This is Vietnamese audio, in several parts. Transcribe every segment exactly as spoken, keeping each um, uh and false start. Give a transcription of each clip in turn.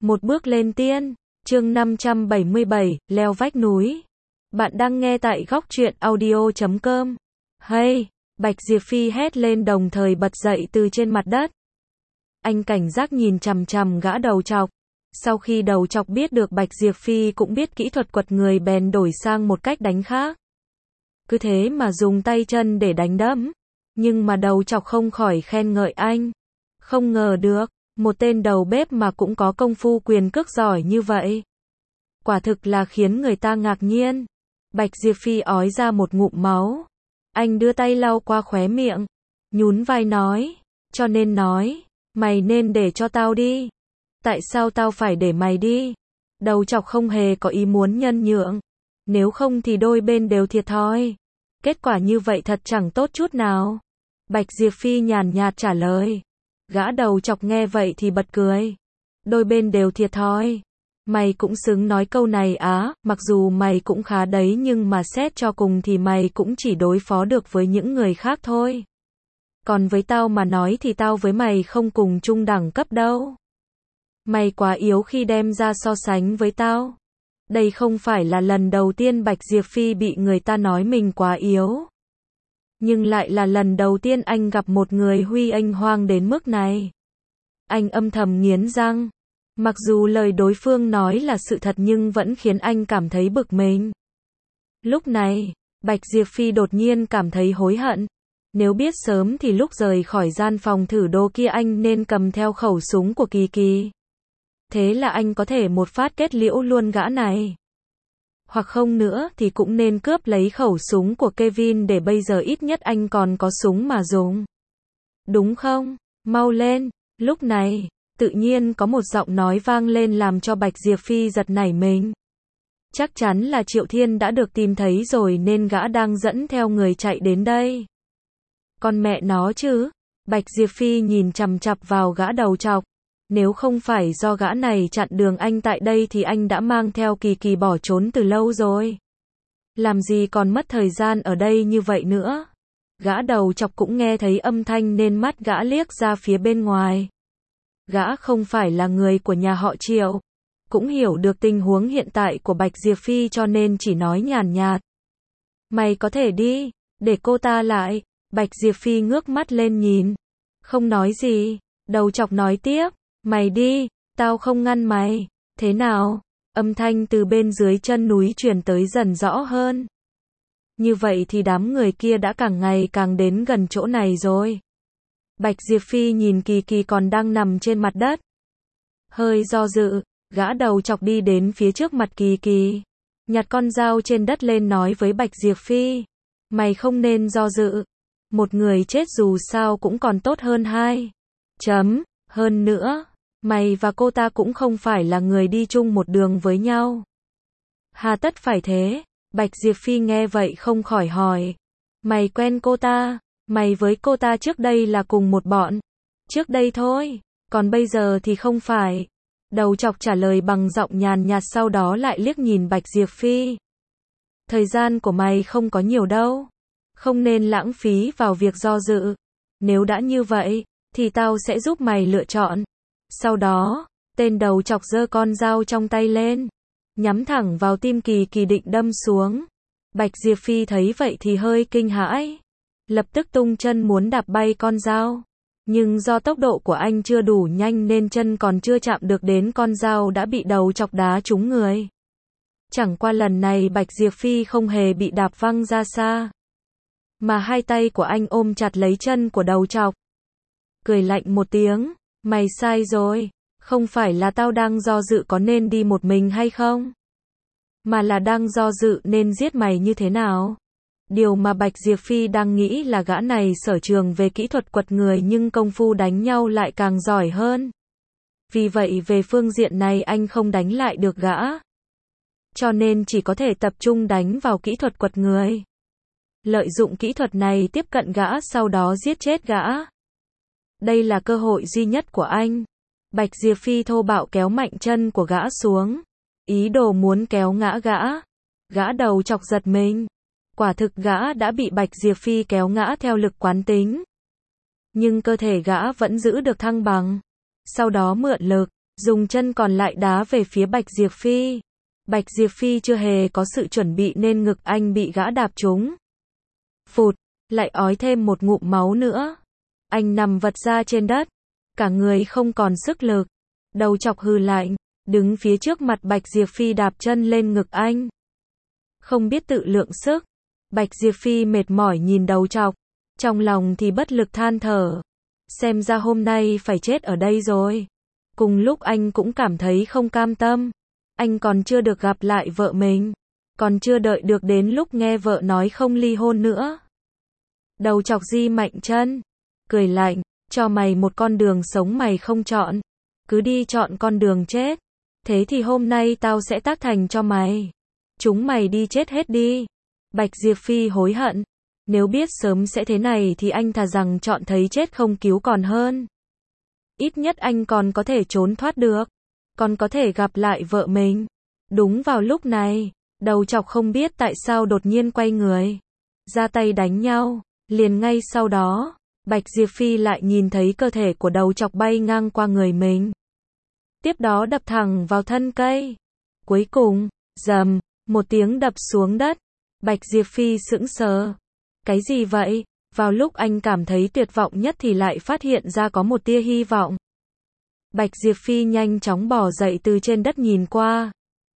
Một bước lên tiên, chương năm trăm bảy mươi bảy, leo vách núi. Bạn đang nghe tại góc truyện audio chấm com. Hey, Bạch Diệp Phi hét lên đồng thời bật dậy từ trên mặt đất. Anh cảnh giác nhìn chằm chằm gã đầu trọc. Sau khi đầu trọc biết được Bạch Diệp Phi cũng biết kỹ thuật quật người bèn đổi sang một cách đánh khác. Cứ thế mà dùng tay chân để đánh đấm. Nhưng mà đầu trọc không khỏi khen ngợi anh. Không ngờ được, một tên đầu bếp mà cũng có công phu quyền cước giỏi như vậy. Quả thực là khiến người ta ngạc nhiên. Bạch Diệp Phi ói ra một ngụm máu. Anh đưa tay lau qua khóe miệng. Nhún vai nói. Cho nên nói. Mày nên để cho tao đi. Tại sao tao phải để mày đi? Đầu trọc không hề có ý muốn nhân nhượng. Nếu không thì đôi bên đều thiệt thòi. Kết quả như vậy thật chẳng tốt chút nào. Bạch Diệp Phi nhàn nhạt trả lời. Gã đầu chọc nghe vậy thì bật cười. Đôi bên đều thiệt thòi. Mày cũng xứng nói câu này á, mặc dù mày cũng khá đấy nhưng mà xét cho cùng thì mày cũng chỉ đối phó được với những người khác thôi. Còn với tao mà nói thì tao với mày không cùng chung đẳng cấp đâu. Mày quá yếu khi đem ra so sánh với tao. Đây không phải là lần đầu tiên Bạch Diệp Phi bị người ta nói mình quá yếu. Nhưng lại là lần đầu tiên anh gặp một người huy anh hoang đến mức này. Anh âm thầm nghiến răng. Mặc dù lời đối phương nói là sự thật nhưng vẫn khiến anh cảm thấy bực mình. Lúc này, Bạch Diệp Phi đột nhiên cảm thấy hối hận. Nếu biết sớm thì lúc rời khỏi gian phòng thử đồ kia anh nên cầm theo khẩu súng của Kỳ Kỳ. Thế là anh có thể một phát kết liễu luôn gã này. Hoặc không nữa thì cũng nên cướp lấy khẩu súng của Kevin để bây giờ ít nhất anh còn có súng mà dùng. Đúng không? Mau lên. Lúc này, tự nhiên có một giọng nói vang lên làm cho Bạch Diệp Phi giật nảy mình. Chắc chắn là Triệu Thiên đã được tìm thấy rồi nên gã đang dẫn theo người chạy đến đây. Con mẹ nó chứ. Bạch Diệp Phi nhìn chằm chằm vào gã đầu trọc. Nếu không phải do gã này chặn đường anh tại đây thì anh đã mang theo Kỳ Kỳ bỏ trốn từ lâu rồi. Làm gì còn mất thời gian ở đây như vậy nữa. Gã đầu chọc cũng nghe thấy âm thanh nên mắt gã liếc ra phía bên ngoài. Gã không phải là người của nhà họ Triệu. Cũng hiểu được tình huống hiện tại của Bạch Diệp Phi cho nên chỉ nói nhàn nhạt. Mày có thể đi, để cô ta lại. Bạch Diệp Phi ngước mắt lên nhìn. Không nói gì, đầu chọc nói tiếp. Mày đi, tao không ngăn mày. Thế nào? Âm thanh từ bên dưới chân núi truyền tới dần rõ hơn. Như vậy thì đám người kia đã càng ngày càng đến gần chỗ này rồi. Bạch Diệp Phi nhìn Kỳ Kỳ còn đang nằm trên mặt đất. Hơi do dự, gã đầu chọc đi đến phía trước mặt Kỳ Kỳ. Nhặt con dao trên đất lên nói với Bạch Diệp Phi. Mày không nên do dự. Một người chết dù sao cũng còn tốt hơn hai. Chấm, hơn nữa. Mày và cô ta cũng không phải là người đi chung một đường với nhau. Hà tất phải thế? Bạch Diệp Phi nghe vậy không khỏi hỏi. Mày quen cô ta? Mày với cô ta trước đây là cùng một bọn. Trước đây thôi, còn bây giờ thì không phải. Đầu chọc trả lời bằng giọng nhàn nhạt sau đó lại liếc nhìn Bạch Diệp Phi. Thời gian của mày không có nhiều đâu. Không nên lãng phí vào việc do dự. Nếu đã như vậy, thì tao sẽ giúp mày lựa chọn. Sau đó, tên đầu chọc giơ con dao trong tay lên. Nhắm thẳng vào tim Kỳ Kỳ định đâm xuống. Bạch Diệp Phi thấy vậy thì hơi kinh hãi. Lập tức tung chân muốn đạp bay con dao. Nhưng do tốc độ của anh chưa đủ nhanh nên chân còn chưa chạm được đến con dao đã bị đầu chọc đá trúng người. Chẳng qua lần này Bạch Diệp Phi không hề bị đạp văng ra xa. Mà hai tay của anh ôm chặt lấy chân của đầu chọc. Cười lạnh một tiếng. Mày sai rồi. Không phải là tao đang do dự có nên đi một mình hay không. Mà là đang do dự nên giết mày như thế nào. Điều mà Bạch Diệp Phi đang nghĩ là gã này sở trường về kỹ thuật quật người nhưng công phu đánh nhau lại càng giỏi hơn. Vì vậy về phương diện này anh không đánh lại được gã. Cho nên chỉ có thể tập trung đánh vào kỹ thuật quật người. Lợi dụng kỹ thuật này tiếp cận gã sau đó giết chết gã. Đây là cơ hội duy nhất của anh. Bạch Diệp Phi thô bạo kéo mạnh chân của gã xuống. Ý đồ muốn kéo ngã gã. Gã đầu chọc giật mình. Quả thực gã đã bị Bạch Diệp Phi kéo ngã theo lực quán tính. Nhưng cơ thể gã vẫn giữ được thăng bằng. Sau đó mượn lực, dùng chân còn lại đá về phía Bạch Diệp Phi. Bạch Diệp Phi chưa hề có sự chuẩn bị nên ngực anh bị gã đạp trúng. Phụt, lại ói thêm một ngụm máu nữa. Anh nằm vật ra trên đất, cả người không còn sức lực. Đầu chọc hừ lạnh, đứng phía trước mặt Bạch Diệp Phi đạp chân lên ngực anh. Không biết tự lượng sức. Bạch Diệp Phi mệt mỏi nhìn đầu chọc, trong lòng thì bất lực than thở. Xem ra hôm nay phải chết ở đây rồi. Cùng lúc anh cũng cảm thấy không cam tâm. Anh còn chưa được gặp lại vợ mình, còn chưa đợi được đến lúc nghe vợ nói không ly hôn nữa. Đầu chọc di mạnh chân, cười lạnh, cho mày một con đường sống mày không chọn, cứ đi chọn con đường chết. Thế thì hôm nay tao sẽ tác thành cho mày. Chúng mày đi chết hết đi. Bạch Diệp Phi hối hận. Nếu biết sớm sẽ thế này thì anh thà rằng chọn thấy chết không cứu còn hơn. Ít nhất anh còn có thể trốn thoát được, còn có thể gặp lại vợ mình. Đúng vào lúc này, đầu chọc không biết tại sao đột nhiên quay người, ra tay đánh nhau. Liền ngay sau đó, Bạch Diệp Phi lại nhìn thấy cơ thể của đầu chọc bay ngang qua người mình. Tiếp đó đập thẳng vào thân cây. Cuối cùng, rầm, một tiếng đập xuống đất. Bạch Diệp Phi sững sờ. Cái gì vậy? Vào lúc anh cảm thấy tuyệt vọng nhất thì lại phát hiện ra có một tia hy vọng. Bạch Diệp Phi nhanh chóng bò dậy từ trên đất nhìn qua.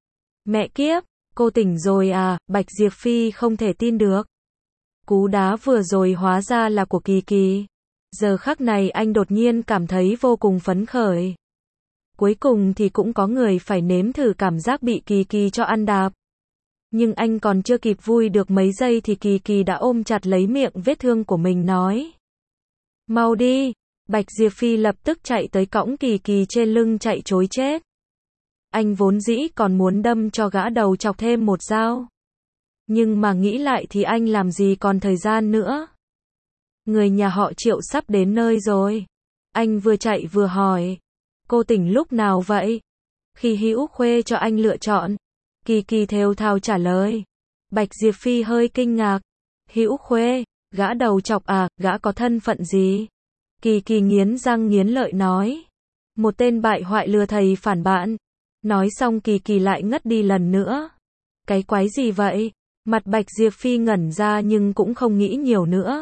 Mẹ kiếp, cô tỉnh rồi à? Bạch Diệp Phi không thể tin được. Cú đá vừa rồi hóa ra là của Kỳ Kỳ. Giờ khắc này anh đột nhiên cảm thấy vô cùng phấn khởi. Cuối cùng thì cũng có người phải nếm thử cảm giác bị Kỳ Kỳ cho ăn đạp. Nhưng anh còn chưa kịp vui được mấy giây thì Kỳ Kỳ đã ôm chặt lấy miệng vết thương của mình nói. Mau đi. Bạch Diệp Phi lập tức chạy tới cõng Kỳ Kỳ trên lưng chạy trối chết. Anh vốn dĩ còn muốn đâm cho gã đầu chọc thêm một dao. Nhưng mà nghĩ lại thì anh làm gì còn thời gian nữa. Người nhà họ Triệu sắp đến nơi rồi. Anh vừa chạy vừa hỏi. Cô tỉnh lúc nào vậy? Khi Hữu Khuê cho anh lựa chọn. Kỳ Kỳ thều thào trả lời. Bạch Diệp Phi hơi kinh ngạc. Hữu Khuê, gã đầu chọc à, gã có thân phận gì? Kỳ Kỳ nghiến răng nghiến lợi nói. Một tên bại hoại lừa thầy phản bạn. Nói xong Kỳ Kỳ lại ngất đi lần nữa. Cái quái gì vậy? Mặt Bạch Diệp Phi ngẩn ra nhưng cũng không nghĩ nhiều nữa.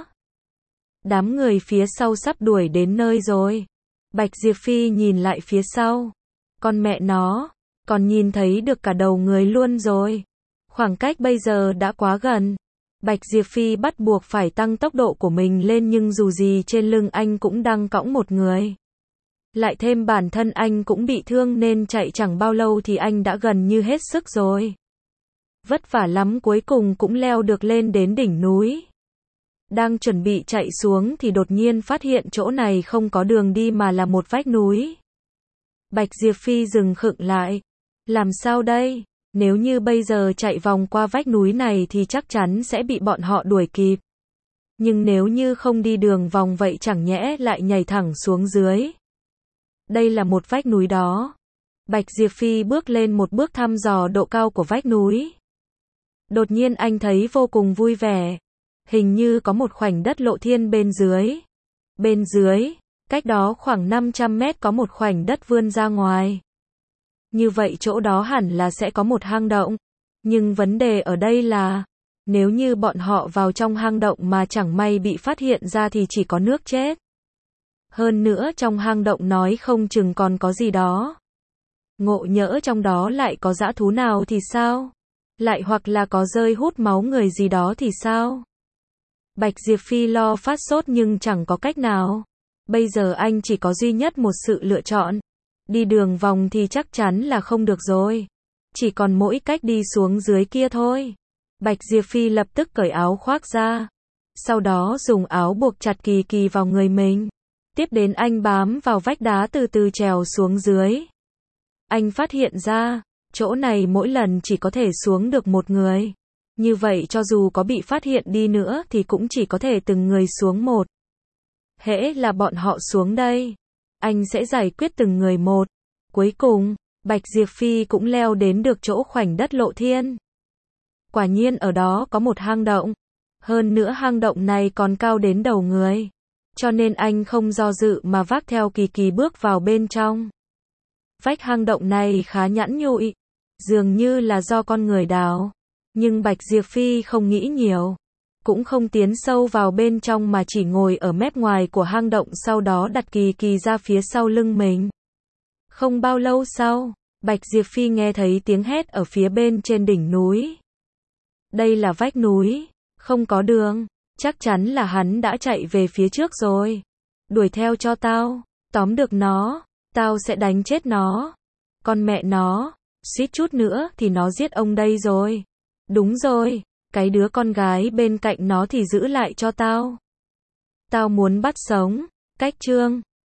Đám người phía sau sắp đuổi đến nơi rồi. Bạch Diệp Phi nhìn lại phía sau. Con mẹ nó, còn nhìn thấy được cả đầu người luôn rồi. Khoảng cách bây giờ đã quá gần. Bạch Diệp Phi bắt buộc phải tăng tốc độ của mình lên nhưng dù gì trên lưng anh cũng đang cõng một người. Lại thêm bản thân anh cũng bị thương nên chạy chẳng bao lâu thì anh đã gần như hết sức rồi. Vất vả lắm cuối cùng cũng leo được lên đến đỉnh núi. Đang chuẩn bị chạy xuống thì đột nhiên phát hiện chỗ này không có đường đi mà là một vách núi. Bạch Diệp Phi dừng khựng lại. Làm sao đây? Nếu như bây giờ chạy vòng qua vách núi này thì chắc chắn sẽ bị bọn họ đuổi kịp. Nhưng nếu như không đi đường vòng vậy chẳng nhẽ lại nhảy thẳng xuống dưới. Đây là một vách núi đó. Bạch Diệp Phi bước lên một bước thăm dò độ cao của vách núi. Đột nhiên anh thấy vô cùng vui vẻ. Hình như có một khoảnh đất lộ thiên bên dưới. Bên dưới, cách đó khoảng năm trăm mét có một khoảnh đất vươn ra ngoài. Như vậy chỗ đó hẳn là sẽ có một hang động. Nhưng vấn đề ở đây là, nếu như bọn họ vào trong hang động mà chẳng may bị phát hiện ra thì chỉ có nước chết. Hơn nữa trong hang động nói không chừng còn có gì đó. Ngộ nhỡ trong đó lại có dã thú nào thì sao? Lại hoặc là có rơi hút máu người gì đó thì sao? Bạch Diệp Phi lo phát sốt nhưng chẳng có cách nào. Bây giờ anh chỉ có duy nhất một sự lựa chọn. Đi đường vòng thì chắc chắn là không được rồi. Chỉ còn mỗi cách đi xuống dưới kia thôi. Bạch Diệp Phi lập tức cởi áo khoác ra. Sau đó dùng áo buộc chặt Kỳ Kỳ vào người mình. Tiếp đến anh bám vào vách đá từ từ trèo xuống dưới. Anh phát hiện ra, chỗ này mỗi lần chỉ có thể xuống được một người. Như vậy cho dù có bị phát hiện đi nữa thì cũng chỉ có thể từng người xuống một. Hễ là bọn họ xuống đây, anh sẽ giải quyết từng người một. Cuối cùng, Bạch Diệp Phi cũng leo đến được chỗ khoảnh đất lộ thiên. Quả nhiên ở đó có một hang động. Hơn nữa hang động này còn cao đến đầu người. Cho nên anh không do dự mà vác theo Kỳ Kỳ bước vào bên trong. Vách hang động này khá nhẵn nhụi, dường như là do con người đào. Nhưng Bạch Diệp Phi không nghĩ nhiều, cũng không tiến sâu vào bên trong mà chỉ ngồi ở mép ngoài của hang động, sau đó đặt kỳ kỳ ra phía sau lưng mình. Không bao lâu sau, Bạch Diệp Phi nghe thấy tiếng hét ở phía bên trên đỉnh núi. Đây là vách núi, không có đường, chắc chắn là hắn đã chạy về phía trước rồi. Đuổi theo cho tao, tóm được nó, tao sẽ đánh chết nó. Con mẹ nó, suýt chút nữa thì nó giết ông đây rồi. Đúng rồi, cái đứa con gái bên cạnh nó thì giữ lại cho tao. Tao muốn bắt sống. Cách chương